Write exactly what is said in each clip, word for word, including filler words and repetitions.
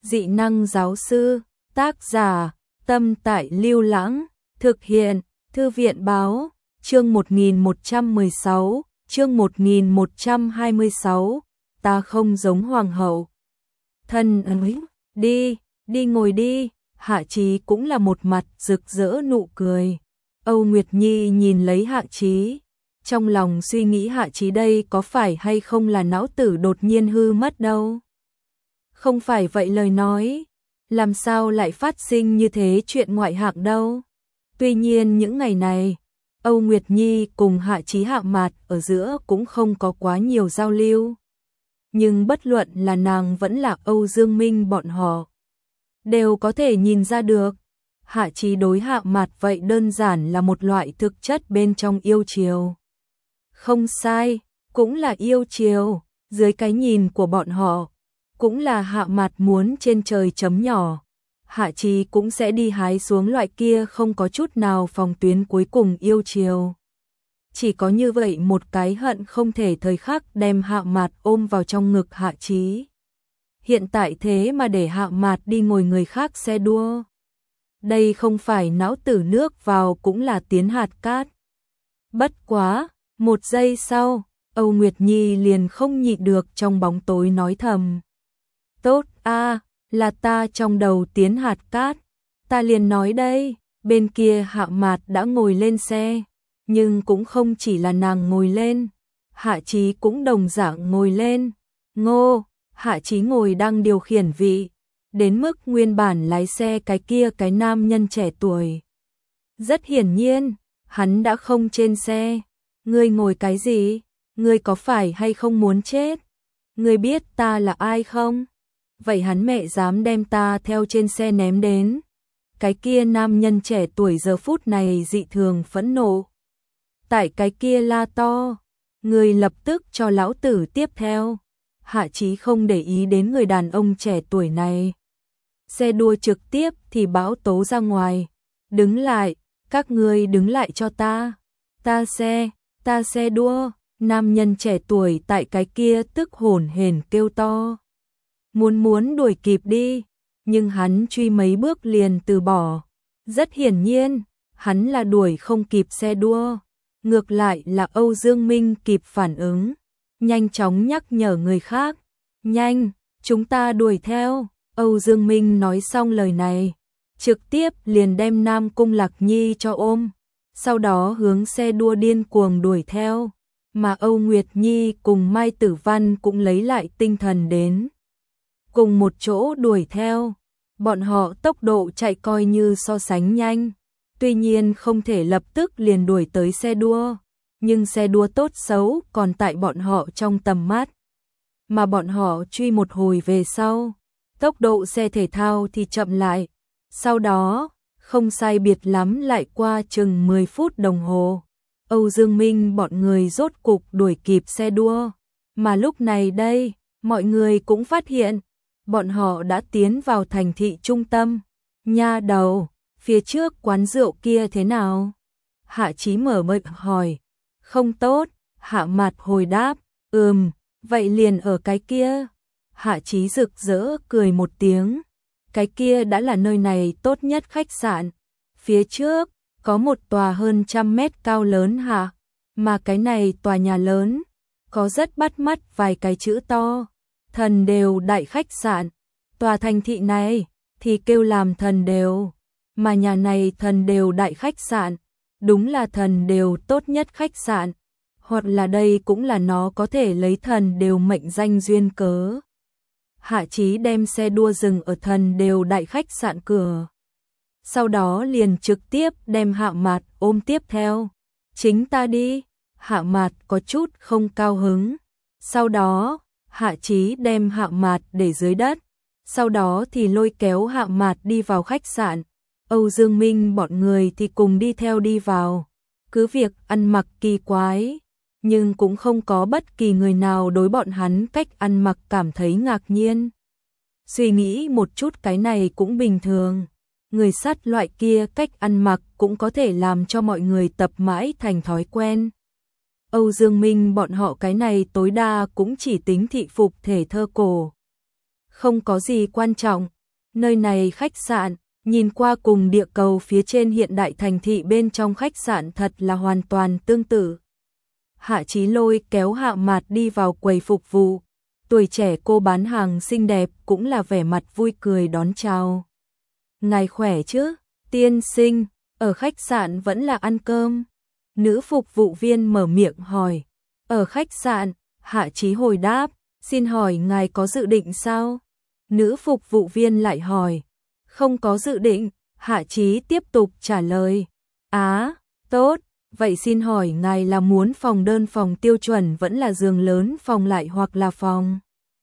Dị năng giáo sư, tác giả, Tâm Tại Lưu Lãng, thực hiện, Thư viện báo, chương một nghìn một trăm mười sáu, chương một nghìn một trăm hai mươi sáu, ta không giống hoàng hậu. Thân ơi, đi, đi ngồi đi, Hạ Chí cũng là một mặt rực rỡ nụ cười. Âu Nguyệt Nhi nhìn lấy Hạ Chí, trong lòng suy nghĩ Hạ Chí đây có phải hay không là não tử đột nhiên hư mất đâu. Không phải vậy lời nói, làm sao lại phát sinh như thế chuyện ngoại hạng đâu. Tuy nhiên những ngày này, Âu Nguyệt Nhi cùng Hạ Chí Hạ Mạt ở giữa cũng không có quá nhiều giao lưu. Nhưng bất luận là nàng vẫn là Âu Dương Minh bọn họ, đều có thể nhìn ra được. Hạ Chí đối Hạ Mạt vậy đơn giản là một loại thực chất bên trong yêu chiều. Không sai, cũng là yêu chiều, dưới cái nhìn của bọn họ, cũng là Hạ Mạt muốn trên trời chấm nhỏ. Hạ Chí cũng sẽ đi hái xuống loại kia không có chút nào phòng tuyến cuối cùng yêu chiều. Chỉ có như vậy một cái hận không thể thời khắc đem Hạ Mạt ôm vào trong ngực Hạ Chí. Hiện tại thế mà để Hạ Mạt đi ngồi người khác xe đua. Đây không phải não tử nước vào cũng là tiến hạt cát. Bất quá, một giây sau, Âu Nguyệt Nhi liền không nhịn được trong bóng tối nói thầm. Tốt a, là ta trong đầu tiến hạt cát. Ta liền nói đây, bên kia Hạ Mạt đã ngồi lên xe, nhưng cũng không chỉ là nàng ngồi lên, Hạ Chí cũng đồng dạng ngồi lên. Ngô, Hạ Chí ngồi đang điều khiển vị, đến mức nguyên bản lái xe cái kia cái nam nhân trẻ tuổi. Rất hiển nhiên, hắn đã không trên xe. Ngươi ngồi cái gì? Ngươi có phải hay không muốn chết? Ngươi biết ta là ai không? Vậy hắn mẹ dám đem ta theo trên xe ném đến. Cái kia nam nhân trẻ tuổi giờ phút này dị thường phẫn nộ. Tại cái kia la to, ngươi lập tức cho lão tử tiếp theo. Hạ Chí không để ý đến người đàn ông trẻ tuổi này. Xe đua trực tiếp thì báo tố ra ngoài. Đứng lại, các ngươi đứng lại cho ta. Ta xe, ta xe đua. Nam nhân trẻ tuổi tại cái kia tức hổn hển kêu to. Muốn muốn đuổi kịp đi, nhưng hắn truy mấy bước liền từ bỏ. Rất hiển nhiên, hắn là đuổi không kịp xe đua. Ngược lại là Âu Dương Minh kịp phản ứng, nhanh chóng nhắc nhở người khác. Nhanh, chúng ta đuổi theo. Âu Dương Minh nói xong lời này, trực tiếp liền đem Nam Cung Lạc Nhi cho ôm, sau đó hướng xe đua điên cuồng đuổi theo. Mà Âu Nguyệt Nhi cùng Mai Tử Văn cũng lấy lại tinh thần đến. Cùng một chỗ đuổi theo, bọn họ tốc độ chạy coi như so sánh nhanh. Tuy nhiên không thể lập tức liền đuổi tới xe đua, nhưng xe đua tốt xấu còn tại bọn họ trong tầm mắt. Mà bọn họ truy một hồi về sau, tốc độ xe thể thao thì chậm lại. Sau đó, không sai biệt lắm lại qua chừng mười phút đồng hồ. Âu Dương Minh bọn người rốt cục đuổi kịp xe đua. Mà lúc này đây, mọi người cũng phát hiện, bọn họ đã tiến vào thành thị trung tâm. Nha đầu, phía trước quán rượu kia thế nào? Hạ Chí mở miệng hỏi. Không tốt, Hạ Mạt hồi đáp. Ừm, vậy liền ở cái kia. Hạ Chí rực rỡ cười một tiếng. Cái kia đã là nơi này tốt nhất khách sạn. Phía trước, có một tòa hơn trăm mét cao lớn hả? Mà cái này tòa nhà lớn, có rất bắt mắt vài cái chữ to. Thần Đều Đại Khách Sạn. Tòa thành thị này thì kêu làm Thần Đều. Mà nhà này Thần Đều Đại Khách Sạn, đúng là Thần Đều tốt nhất khách sạn. Hoặc là đây cũng là nó có thể lấy Thần Đều mệnh danh duyên cớ. Hạ Chí đem xe đua dừng ở Thần Đều Đại Khách Sạn cửa. Sau đó liền trực tiếp đem Hạ Mạt ôm tiếp theo. Chính ta đi. Hạ Mạt có chút không cao hứng. Sau đó, Hạ Chí đem Hạ Mạt để dưới đất. Sau đó thì lôi kéo Hạ Mạt đi vào khách sạn. Âu Dương Minh bọn người thì cùng đi theo đi vào. Cứ việc ăn mặc kỳ quái, nhưng cũng không có bất kỳ người nào đối bọn hắn cách ăn mặc cảm thấy ngạc nhiên. Suy nghĩ một chút cái này cũng bình thường. Người sắt loại kia cách ăn mặc cũng có thể làm cho mọi người tập mãi thành thói quen. Âu Dương Minh bọn họ cái này tối đa cũng chỉ tính thị phục thể thơ cổ. Không có gì quan trọng, Nơi này khách sạn, nhìn qua cùng địa cầu phía trên hiện đại thành thị bên trong khách sạn thật là hoàn toàn tương tự. Hạ Chí Lôi kéo Hạ Mạt đi vào quầy phục vụ. Tuổi trẻ cô bán hàng xinh đẹp cũng là vẻ mặt vui cười đón chào. Ngài khỏe chứ, tiên sinh, ở khách sạn vẫn là ăn cơm. Nữ phục vụ viên mở miệng hỏi. Ở khách sạn, Hạ Chí hồi đáp, xin hỏi ngài có dự định sao? Nữ phục vụ viên lại hỏi. Không có dự định, Hạ Chí tiếp tục trả lời. Á, tốt, vậy xin hỏi ngài là muốn phòng đơn phòng tiêu chuẩn vẫn là giường lớn phòng lại hoặc là phòng?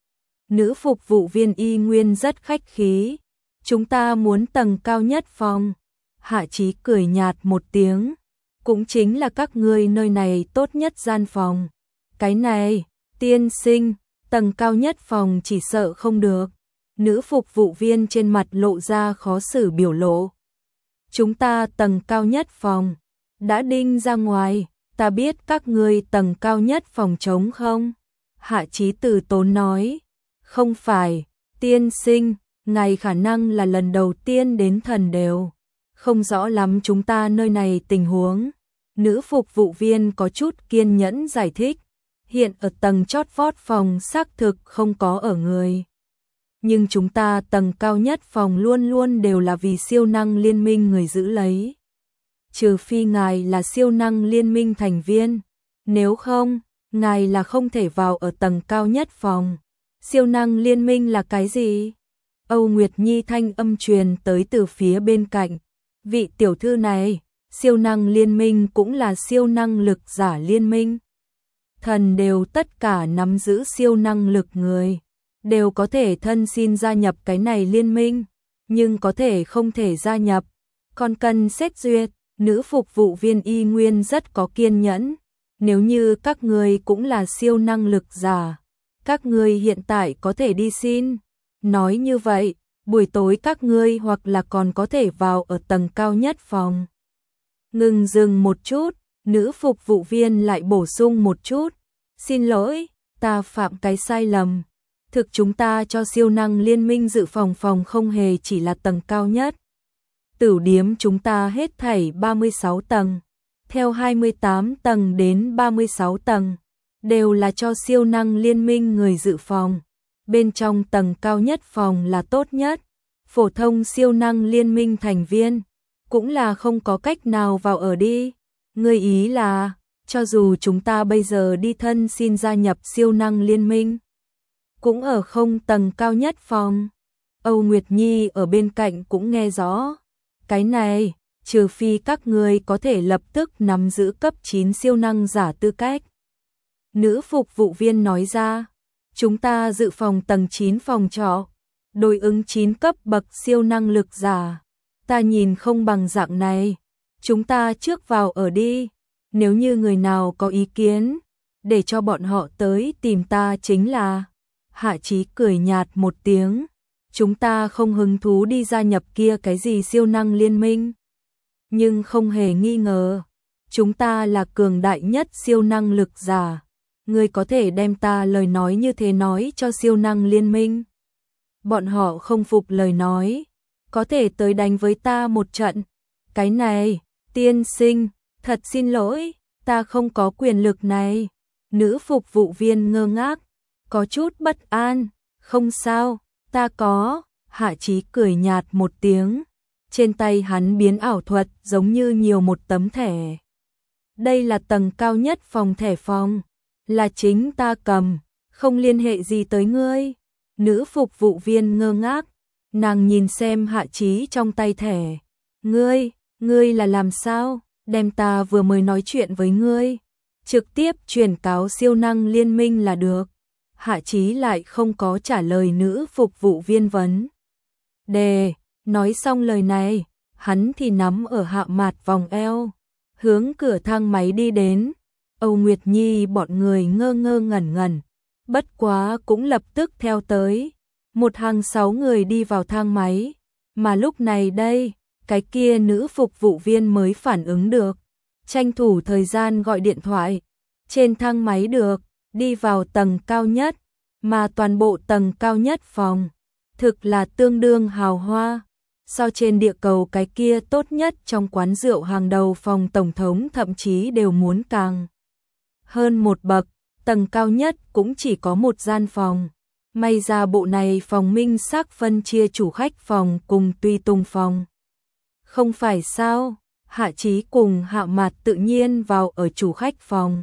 Nữ phục vụ viên y nguyên rất khách khí. Chúng ta muốn tầng cao nhất phòng. Hạ Chí cười nhạt một tiếng. Cũng chính là các ngươi nơi này tốt nhất gian phòng. Cái này, tiên sinh, tầng cao nhất phòng chỉ sợ không được. Nữ phục vụ viên trên mặt lộ ra khó xử biểu lộ. Chúng ta tầng cao nhất phòng. Đã đinh ra ngoài, ta biết các ngươi tầng cao nhất phòng trống không? Hạ Chí từ tốn nói. Không phải, tiên sinh, ngài khả năng là lần đầu tiên đến thần đều. Không rõ lắm chúng ta nơi này tình huống. Nữ phục vụ viên có chút kiên nhẫn giải thích. Hiện ở tầng chót vót phòng xác thực không có ở người. Nhưng chúng ta tầng cao nhất phòng luôn luôn đều là vì siêu năng liên minh người giữ lấy. Trừ phi ngài là siêu năng liên minh thành viên. Nếu không, ngài là không thể vào ở tầng cao nhất phòng. Siêu năng liên minh là cái gì? Âu Nguyệt Nhi thanh âm truyền tới từ phía bên cạnh. Vị tiểu thư này, siêu năng liên minh cũng là siêu năng lực giả liên minh. Thần đều tất cả nắm giữ siêu năng lực người, đều có thể thân xin gia nhập cái này liên minh, nhưng có thể không thể gia nhập, còn cần xét duyệt. Nữ phục vụ viên y nguyên rất có kiên nhẫn. Nếu như các người cũng là siêu năng lực giả, các ngươi hiện tại có thể đi xin. Nói như vậy, buổi tối các ngươi hoặc là còn có thể vào ở tầng cao nhất phòng. Ngừng dừng một chút, nữ phục vụ viên lại bổ sung một chút. Xin lỗi, ta phạm cái sai lầm. Thực chúng ta cho siêu năng liên minh dự phòng phòng không hề chỉ là tầng cao nhất. Tửu điếm chúng ta hết thảy ba mươi sáu tầng, theo hai mươi tám tầng đến ba mươi sáu tầng. Đều là cho siêu năng liên minh người dự phòng. Bên trong tầng cao nhất phòng là tốt nhất. Phổ thông siêu năng liên minh thành viên cũng là không có cách nào vào ở đi. Người ý là, cho dù chúng ta bây giờ đi thân xin gia nhập siêu năng liên minh, cũng ở không tầng cao nhất phòng. Âu Nguyệt Nhi ở bên cạnh cũng nghe rõ. Cái này, trừ phi các người có thể lập tức nắm giữ cấp chín siêu năng giả tư cách. Nữ phục vụ viên nói ra, chúng ta dự phòng tầng chín phòng trọ, đối ứng chín cấp bậc siêu năng lực giả. Ta nhìn không bằng dạng này, chúng ta trước vào ở đi, nếu như người nào có ý kiến, để cho bọn họ tới tìm ta chính là. Hạ Chí cười nhạt một tiếng, chúng ta không hứng thú đi gia nhập kia cái gì siêu năng liên minh. Nhưng không hề nghi ngờ, chúng ta là cường đại nhất siêu năng lực giả. Ngươi có thể đem ta lời nói như thế nói cho siêu năng liên minh. Bọn họ không phục lời nói, có thể tới đánh với ta một trận. Cái này, tiên sinh, thật xin lỗi, ta không có quyền lực này. Nữ phục vụ viên ngơ ngác, có chút bất an. Không sao, ta có. Hạ Chí cười nhạt một tiếng. Trên tay hắn biến ảo thuật giống như nhiều một tấm thẻ. Đây là tầng cao nhất phòng thẻ phòng. Là chính ta cầm, không liên hệ gì tới ngươi. Nữ phục vụ viên ngơ ngác, nàng nhìn xem Hạ Chí trong tay thẻ. Ngươi, ngươi là làm sao, đem ta vừa mới nói chuyện với ngươi, trực tiếp truyền cáo siêu năng liên minh là được. Hạ Chí lại không có trả lời nữ phục vụ viên vấn đề. Nói xong lời này, hắn thì nắm ở Hạ Mạt vòng eo, hướng cửa thang máy đi đến. Âu Nguyệt Nhi bọn người ngơ ngơ ngẩn ngẩn, bất quá cũng lập tức theo tới. Một hàng sáu người đi vào thang máy, mà lúc này đây, cái kia nữ phục vụ viên mới phản ứng được, tranh thủ thời gian gọi điện thoại. Trên thang máy được, đi vào tầng cao nhất, mà toàn bộ tầng cao nhất phòng, thực là tương đương hào hoa. So trên địa cầu cái kia tốt nhất trong quán rượu hàng đầu phòng tổng thống thậm chí đều muốn càng hơn một bậc, tầng cao nhất cũng chỉ có một gian phòng. May ra bộ này phòng minh xác phân chia chủ khách phòng cùng tùy tùng phòng. Không phải sao, Hạ Chí cùng Hạ Mạt tự nhiên vào ở chủ khách phòng.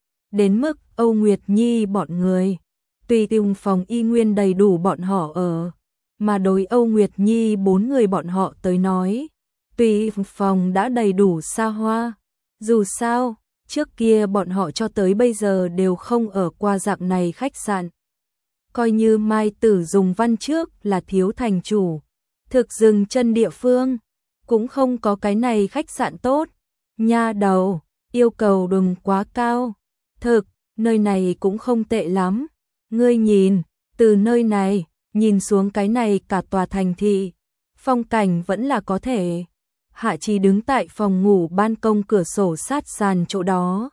Đến mức Âu Nguyệt Nhi bọn người, tùy tùng phòng y nguyên đầy đủ bọn họ ở. Mà đối Âu Nguyệt Nhi bốn người bọn họ tới nói, tùy phòng đã đầy đủ xa hoa. Dù sao, trước kia bọn họ cho tới bây giờ đều không ở qua dạng này khách sạn. Coi như Mai Tử dùng văn trước là thiếu thành chủ, thực dừng chân địa phương, cũng không có cái này khách sạn tốt. Nha đầu, yêu cầu đừng quá cao. Thực, nơi này cũng không tệ lắm. Ngươi nhìn, từ nơi này, nhìn xuống cái này cả tòa thành thị, phong cảnh vẫn là có thể. Hạ Chí đứng tại phòng ngủ ban công cửa sổ sát sàn chỗ đó.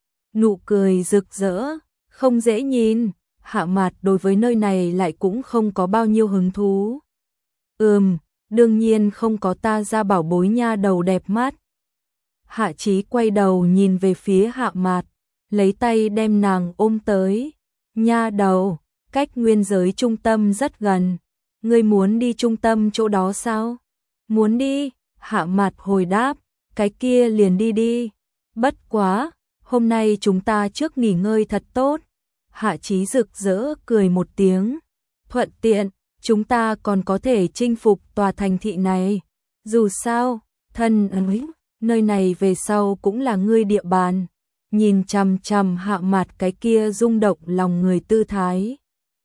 Nụ cười rực rỡ, không dễ nhìn. Hạ Mạt đối với nơi này lại cũng không có bao nhiêu hứng thú. Ừm, đương nhiên không có ta ra bảo bối nha đầu đẹp mắt. Hạ Chí quay đầu nhìn về phía Hạ Mạt, lấy tay đem nàng ôm tới. Nha đầu, cách nguyên giới trung tâm rất gần. Ngươi muốn đi trung tâm chỗ đó sao? Muốn đi, Hạ Mạt hồi đáp, cái kia liền đi đi. Bất quá, hôm nay chúng ta trước nghỉ ngơi thật tốt. Hạ Chí rực rỡ cười một tiếng. Thuận tiện, chúng ta còn có thể chinh phục tòa thành thị này. Dù sao, thân ấy, nơi này về sau cũng là ngươi địa bàn. Nhìn chằm chằm Hạ Mạt cái kia rung động lòng người tư thái.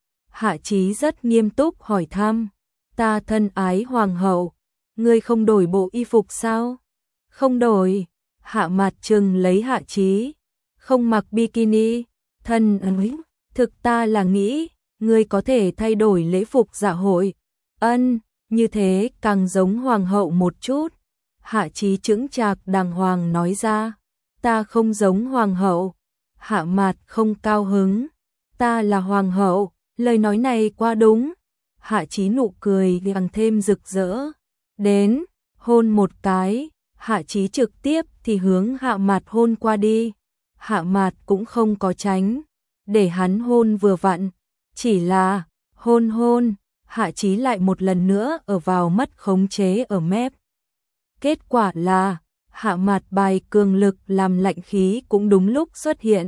Hạ Chí rất nghiêm túc hỏi thăm. Ta thân ái hoàng hậu, ngươi không đổi bộ y phục sao? Không đổi. Hạ Mạt trừng lấy Hạ Chí. Không mặc bikini. Thân ấy, thực ta là nghĩ, ngươi có thể thay đổi lễ phục dạ hội. Ân, như thế càng giống hoàng hậu một chút. Hạ Chí chững chạc đàng hoàng nói ra. Ta không giống hoàng hậu. Hạ Mạt không cao hứng. Ta là hoàng hậu, lời nói này quá đúng. Hạ Chí nụ cười càng thêm rực rỡ. Đến, hôn một cái. Hạ Chí trực tiếp thì hướng Hạ Mạt hôn qua đi. Hạ Mạt cũng không có tránh, để hắn hôn vừa vặn, chỉ là hôn hôn, Hạ Chí lại một lần nữa ở vào mất khống chế ở mép. Kết quả là, Hạ Mạt bài cường lực làm lạnh khí cũng đúng lúc xuất hiện.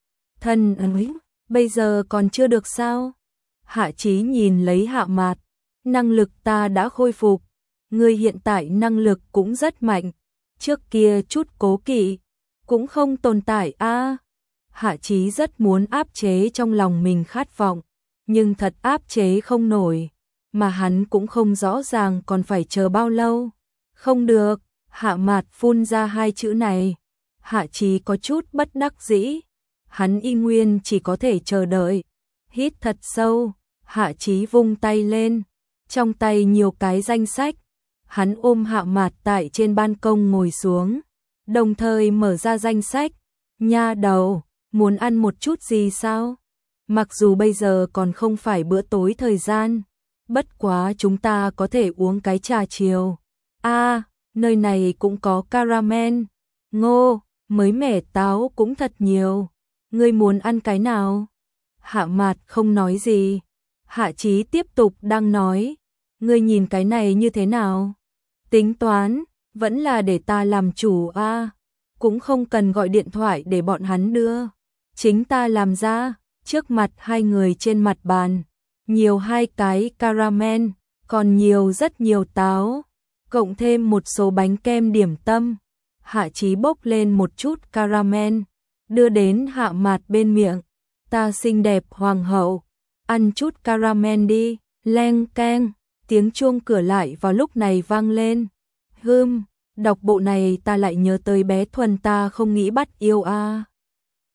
Thân ấy, bây giờ còn chưa được sao? Hạ Chí nhìn lấy Hạ Mạt, năng lực ta đã khôi phục, ngươi hiện tại năng lực cũng rất mạnh, trước kia chút cố kỵ cũng không tồn tại a. À, Hạ Chí rất muốn áp chế trong lòng mình khát vọng, nhưng thật áp chế không nổi, mà hắn cũng không rõ ràng còn phải chờ bao lâu. Không được, Hạ Mạt phun ra hai chữ này. Hạ Chí có chút bất đắc dĩ, hắn y nguyên chỉ có thể chờ đợi. Hít thật sâu, Hạ Chí vung tay lên, trong tay nhiều cái danh sách. Hắn ôm Hạ Mạt tại trên ban công ngồi xuống, đồng thời mở ra danh sách. Nha đầu, muốn ăn một chút gì sao? Mặc dù bây giờ còn không phải bữa tối thời gian, bất quá chúng ta có thể uống cái trà chiều. A, à, nơi này cũng có caramel, ngô, mới mẻ táo cũng thật nhiều. Ngươi muốn ăn cái nào? Hạ Mạt không nói gì. Hạ Chí tiếp tục đang nói. Ngươi nhìn cái này như thế nào? Tính toán, vẫn là để ta làm chủ a, à, cũng không cần gọi điện thoại để bọn hắn đưa. Chính ta làm ra. Trước mặt hai người trên mặt bàn, nhiều hai cái caramel, còn nhiều rất nhiều táo, cộng thêm một số bánh kem điểm tâm. Hạ Chí bốc lên một chút caramel, đưa đến Hạ Mạt bên miệng. Ta xinh đẹp hoàng hậu, ăn chút caramel đi. Leng keng, tiếng chuông cửa lại vào lúc này vang lên. Hừm, đọc bộ này ta lại nhớ tới bé Thuần ta không nghĩ bắt yêu a. À.